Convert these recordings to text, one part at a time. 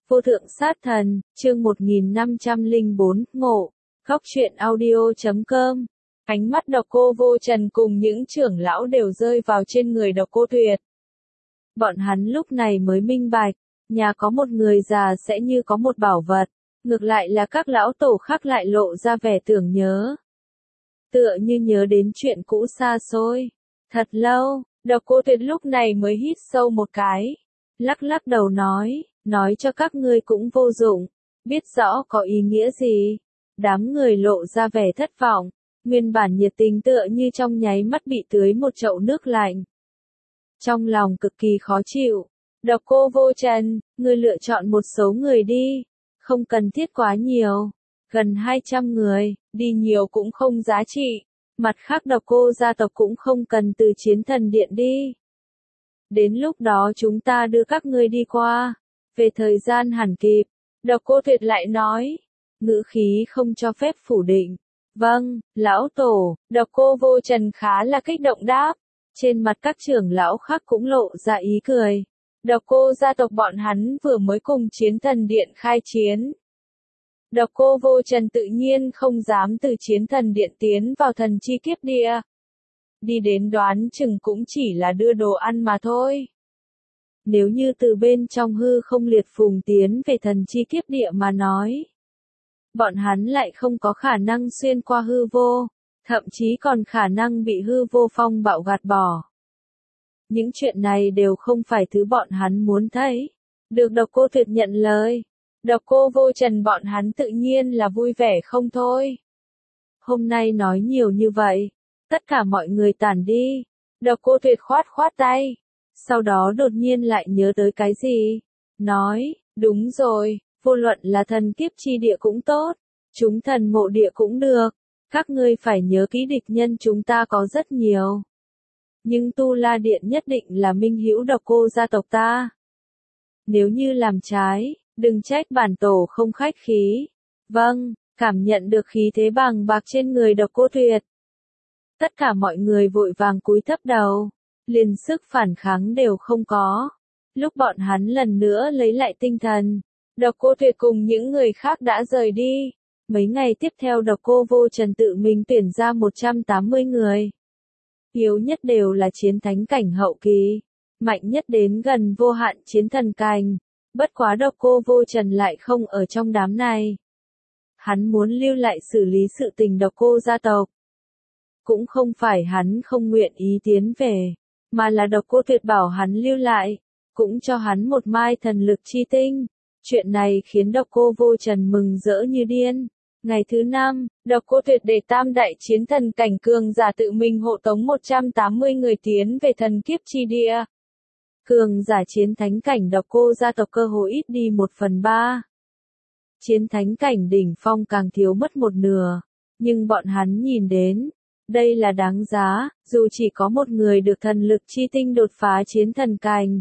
Vô thượng sát thần, chương 1504, ngộ. Góc truyện audio.com. Ánh mắt Độc Cô Vô Trần cùng những trưởng lão đều rơi vào trên người Độc Cô Tuyệt. Bọn hắn lúc này mới minh bạch, nhà có một người già sẽ như có một bảo vật, ngược lại là các lão tổ khác lại lộ ra vẻ tưởng nhớ. Tựa như nhớ đến chuyện cũ xa xôi. Thật lâu, Độc Cô Tuyệt lúc này mới hít sâu một cái. Lắc lắc đầu nói cho các ngươi cũng vô dụng, biết rõ có ý nghĩa gì. Đám người lộ ra vẻ thất vọng, nguyên bản nhiệt tình tựa như trong nháy mắt bị tưới một chậu nước lạnh. Trong lòng cực kỳ khó chịu, Độc Cô Vô Trần, ngươi lựa chọn một số người đi, không cần thiết quá nhiều, gần 200 người, đi nhiều cũng không giá trị, mặt khác Độc Cô gia tộc cũng không cần từ Chiến Thần Điện đi. Đến lúc đó chúng ta đưa các ngươi đi qua, về thời gian hẳn kịp, Độc Cô Tuyệt lại nói, ngữ khí không cho phép phủ định. Vâng, lão tổ, Độc Cô Vô Trần khá là kích động đáp, trên mặt các trưởng lão khác cũng lộ ra ý cười. Độc Cô gia tộc bọn hắn vừa mới cùng Chiến Thần Điện khai chiến. Độc Cô Vô Trần tự nhiên không dám từ Chiến Thần Điện tiến vào thần chi kiếp địa. Đi đến đoán chừng cũng chỉ là đưa đồ ăn mà thôi. Nếu như từ bên trong hư không liệt phùng tiến về thần chi kiếp địa mà nói, bọn hắn lại không có khả năng xuyên qua hư vô, thậm chí còn khả năng bị hư vô phong bạo gạt bỏ. Những chuyện này đều không phải thứ bọn hắn muốn thấy. Được Độc Cô Tuyệt nhận lời, Độc Cô Vô Trần bọn hắn tự nhiên là vui vẻ không thôi. Hôm nay nói nhiều như vậy, tất cả mọi người tản đi. Độc Cô Tuyệt khoát khoát tay, sau đó đột nhiên lại nhớ tới cái gì, nói, đúng rồi, vô luận là thần kiếp chi địa cũng tốt, chúng thần mộ địa cũng được, các ngươi phải nhớ kỹ địch nhân chúng ta có rất nhiều. Nhưng Tu La Điện nhất định là minh hữu Độc Cô gia tộc ta. Nếu như làm trái, đừng trách bản tổ không khách khí. Vâng, cảm nhận được khí thế bàng bạc trên người Độc Cô Tuyệt. Tất cả mọi người vội vàng cúi thấp đầu, liền sức phản kháng đều không có. Lúc bọn hắn lần nữa lấy lại tinh thần, Độc Cô Tuyệt cùng những người khác đã rời đi. Mấy ngày tiếp theo Độc Cô Vô Trần tự mình tuyển ra 180 người. Yếu nhất đều là chiến thánh cảnh hậu kỳ, mạnh nhất đến gần vô hạn chiến thần cảnh. Bất quá Độc Cô Vô Trần lại không ở trong đám này. Hắn muốn lưu lại xử lý sự tình Độc Cô gia tộc. Cũng không phải hắn không nguyện ý tiến về, mà là Độc Cô Tuyệt bảo hắn lưu lại, cũng cho hắn một mai thần lực chi tinh. Chuyện này khiến Độc Cô Vô Trần mừng rỡ như điên. Ngày thứ 5, Độc Cô Tuyệt để tam đại chiến thần cảnh cường giả tự mình hộ tống 180 người tiến về thần kiếp chi địa. Cường giả chiến thánh cảnh Độc Cô gia tộc cơ hồ ít đi 1/3. Chiến thánh cảnh đỉnh phong càng thiếu mất một nửa, nhưng bọn hắn nhìn đến, đây là đáng giá, dù chỉ có một người được thần lực chi tinh đột phá chiến thần cảnh.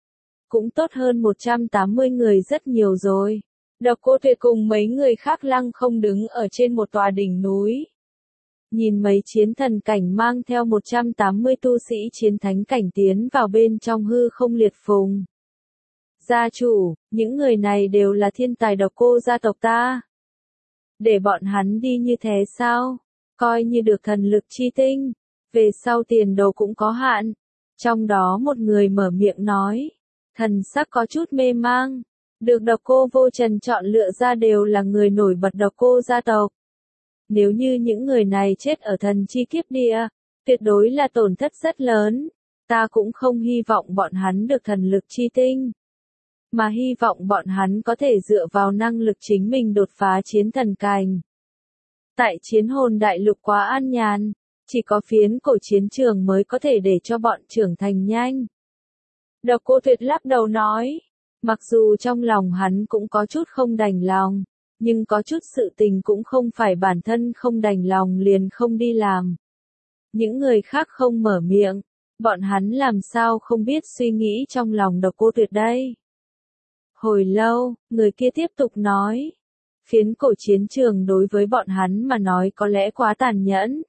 Cũng tốt hơn 180 người rất nhiều rồi. Độc Cô Tuyệt cùng mấy người khác lăng không đứng ở trên một tòa đỉnh núi. Nhìn mấy chiến thần cảnh mang theo 180 tu sĩ chiến thánh cảnh tiến vào bên trong hư không liệt phùng. Gia chủ, những người này đều là thiên tài Độc Cô gia tộc ta. Để bọn hắn đi như thế sao? Coi như được thần lực chi tinh, về sau tiền đồ cũng có hạn. Trong đó một người mở miệng nói, thần sắc có chút mê mang. Được Độc Cô Vô Trần chọn lựa ra đều là người nổi bật Độc Cô gia tộc. Nếu như những người này chết ở thần chi kiếp địa, tuyệt đối là tổn thất rất lớn. Ta cũng không hy vọng bọn hắn được thần lực chi tinh, mà hy vọng bọn hắn có thể dựa vào năng lực chính mình đột phá chiến thần cảnh. Tại Chiến Hồn Đại Lục quá an nhàn, chỉ có phiến cổ chiến trường mới có thể để cho bọn trưởng thành nhanh. Độc Cô Tuyệt lắc đầu nói, mặc dù trong lòng hắn cũng có chút không đành lòng, nhưng có chút sự tình cũng không phải bản thân không đành lòng liền không đi làm. Những người khác không mở miệng, bọn hắn làm sao không biết suy nghĩ trong lòng Độc Cô Tuyệt đây. Hồi lâu, người kia tiếp tục nói, phiến cổ chiến trường đối với bọn hắn mà nói có lẽ quá tàn nhẫn.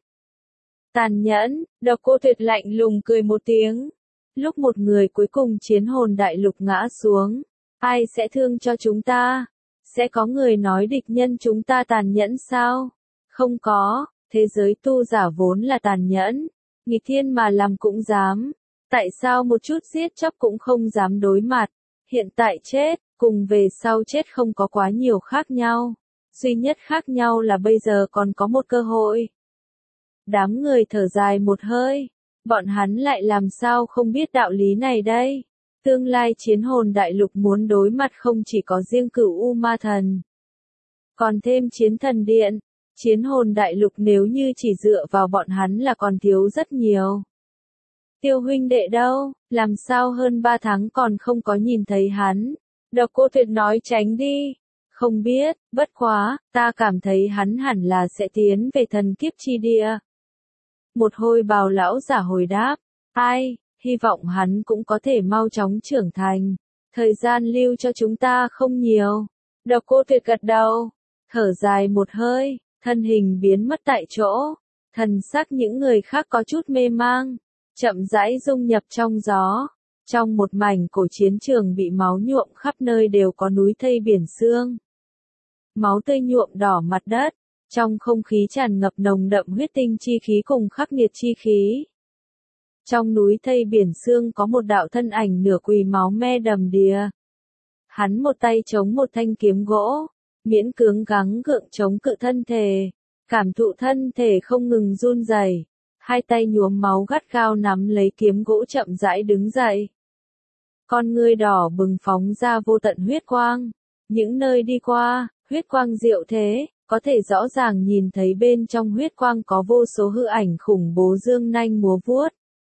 Tàn nhẫn, Độc Cô Tuyệt lạnh lùng cười một tiếng. Lúc một người cuối cùng Chiến Hồn Đại Lục ngã xuống, Ai sẽ thương cho chúng ta? Sẽ có người nói địch nhân chúng ta tàn nhẫn sao? Không có, thế giới tu giả vốn là tàn nhẫn, nghịch thiên mà làm cũng dám. Tại sao một chút giết chóc cũng không dám đối mặt? Hiện tại chết, cùng về sau chết không có quá nhiều khác nhau. Duy nhất khác nhau là bây giờ còn có một cơ hội. Đám người thở dài một hơi. Bọn hắn lại làm sao không biết đạo lý này đây? Tương lai chiến hồn đại lục muốn đối mặt không chỉ có riêng Cửu U Ma Thần, còn thêm chiến thần điện. Chiến hồn đại lục nếu như chỉ dựa vào bọn hắn là còn thiếu rất nhiều. Tiêu huynh đệ đâu, làm sao hơn 3 tháng còn không có nhìn thấy hắn? Độc Cô Tuyệt nói tránh đi. Không biết, bất quá, ta cảm thấy hắn hẳn là sẽ tiến về thần kiếp chi địa. Một hồi bào lão giả hồi đáp, ai, hy vọng hắn cũng có thể mau chóng trưởng thành. Thời gian lưu cho chúng ta không nhiều. Độc Cô Tuyệt gật đầu, thở dài một hơi, thân hình biến mất tại chỗ. Thần sắc những người khác có chút mê mang, chậm rãi dung nhập trong gió. Trong một mảnh cổ chiến trường bị máu nhuộm khắp nơi đều có núi thây biển xương. Máu tươi nhuộm đỏ mặt đất, trong không khí tràn ngập nồng đậm huyết tinh chi khí cùng khắc nghiệt chi khí. Trong núi thây biển xương có một đạo thân ảnh nửa quỳ máu me đầm đìa. Hắn một tay chống một thanh kiếm gỗ, miễn cưỡng gắng gượng chống cự thân thể, cảm thụ thân thể không ngừng run rẩy, hai tay nhuốm máu gắt gao nắm lấy kiếm gỗ chậm rãi đứng dậy. Con ngươi đỏ bừng phóng ra vô tận huyết quang, những nơi đi qua, huyết quang diệu thế, có thể rõ ràng nhìn thấy bên trong huyết quang có vô số hư ảnh khủng bố dương nanh múa vuốt.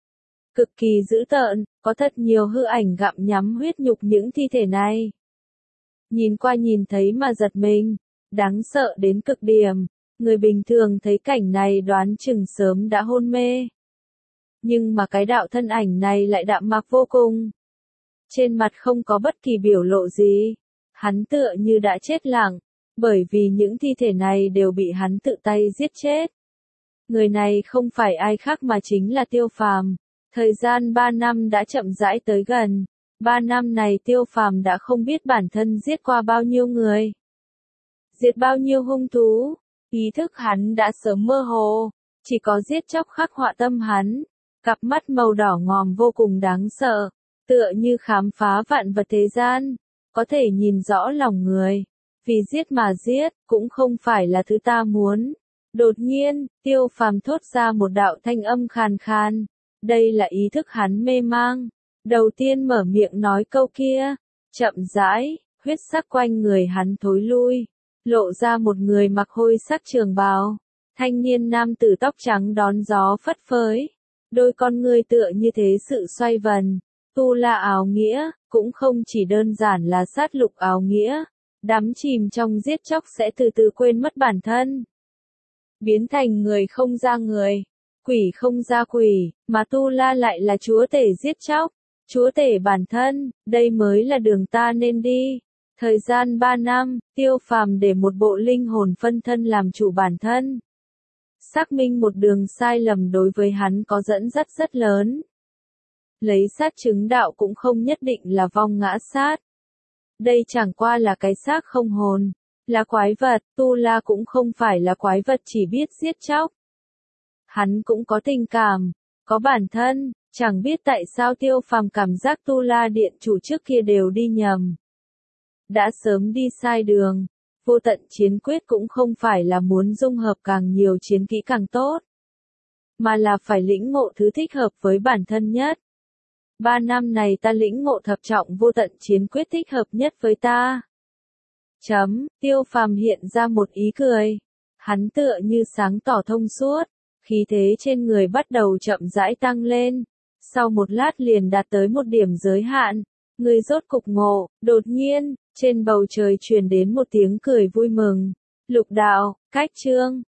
Cực kỳ dữ tợn, có thật nhiều hư ảnh gặm nhắm huyết nhục những thi thể này. Nhìn qua nhìn thấy mà giật mình, đáng sợ đến cực điểm, người bình thường thấy cảnh này đoán chừng sớm đã hôn mê. Nhưng mà cái đạo thân ảnh này lại đạm mạc vô cùng. Trên mặt không có bất kỳ biểu lộ gì, hắn tựa như đã chết lặng, bởi vì những thi thể này đều bị hắn tự tay giết chết. Người này không phải ai khác mà chính là Tiêu Phàm. Thời gian 3 năm đã chậm rãi tới gần. 3 năm này Tiêu Phàm đã không biết bản thân giết qua bao nhiêu người, diệt bao nhiêu hung thú. Ý thức hắn đã sớm mơ hồ, chỉ có giết chóc khắc họa tâm hắn. Cặp mắt màu đỏ ngòm vô cùng đáng sợ, tựa như khám phá vạn vật thế gian, có thể nhìn rõ lòng người. Vì giết mà giết, cũng không phải là thứ ta muốn. Đột nhiên, Tiêu Phàm thốt ra một đạo thanh âm khàn khàn. Đây là ý thức hắn mê mang. Đầu tiên mở miệng nói câu kia, chậm rãi, huyết sắc quanh người hắn thối lui, lộ ra một người mặc hôi sắc trường bào. Thanh niên nam tử tóc trắng đón gió phất phới, đôi con ngươi tựa như thế sự xoay vần. Tu La áo nghĩa, cũng không chỉ đơn giản là sát lục áo nghĩa, đắm chìm trong giết chóc sẽ từ từ quên mất bản thân. Biến thành người không ra người, quỷ không ra quỷ, mà Tu La lại là chúa tể giết chóc, chúa tể bản thân, đây mới là đường ta nên đi. Thời gian 3 năm, Tiêu Phàm để một bộ linh hồn phân thân làm chủ bản thân. Xác minh một đường sai lầm đối với hắn có dẫn dắt rất lớn. Lấy sát chứng đạo cũng không nhất định là vong ngã sát. Đây chẳng qua là cái xác không hồn, là quái vật. Tu La cũng không phải là quái vật chỉ biết giết chóc. Hắn cũng có tình cảm, có bản thân, chẳng biết tại sao Tiêu Phàm cảm giác Tu La điện chủ trước kia đều đi nhầm. Đã sớm đi sai đường. Vô tận chiến quyết cũng không phải là muốn dung hợp càng nhiều chiến kỹ càng tốt, mà là phải lĩnh ngộ thứ thích hợp với bản thân nhất. 3 năm này ta lĩnh ngộ thập trọng vô tận chiến quyết thích hợp nhất với ta. Tiêu Phàm hiện ra một ý cười. Hắn tựa như sáng tỏ thông suốt, khí thế trên người bắt đầu chậm rãi tăng lên. Sau một lát liền đạt tới một điểm giới hạn. Người rốt cục ngộ, đột nhiên, trên bầu trời truyền đến một tiếng cười vui mừng. Lục đạo, cách chương.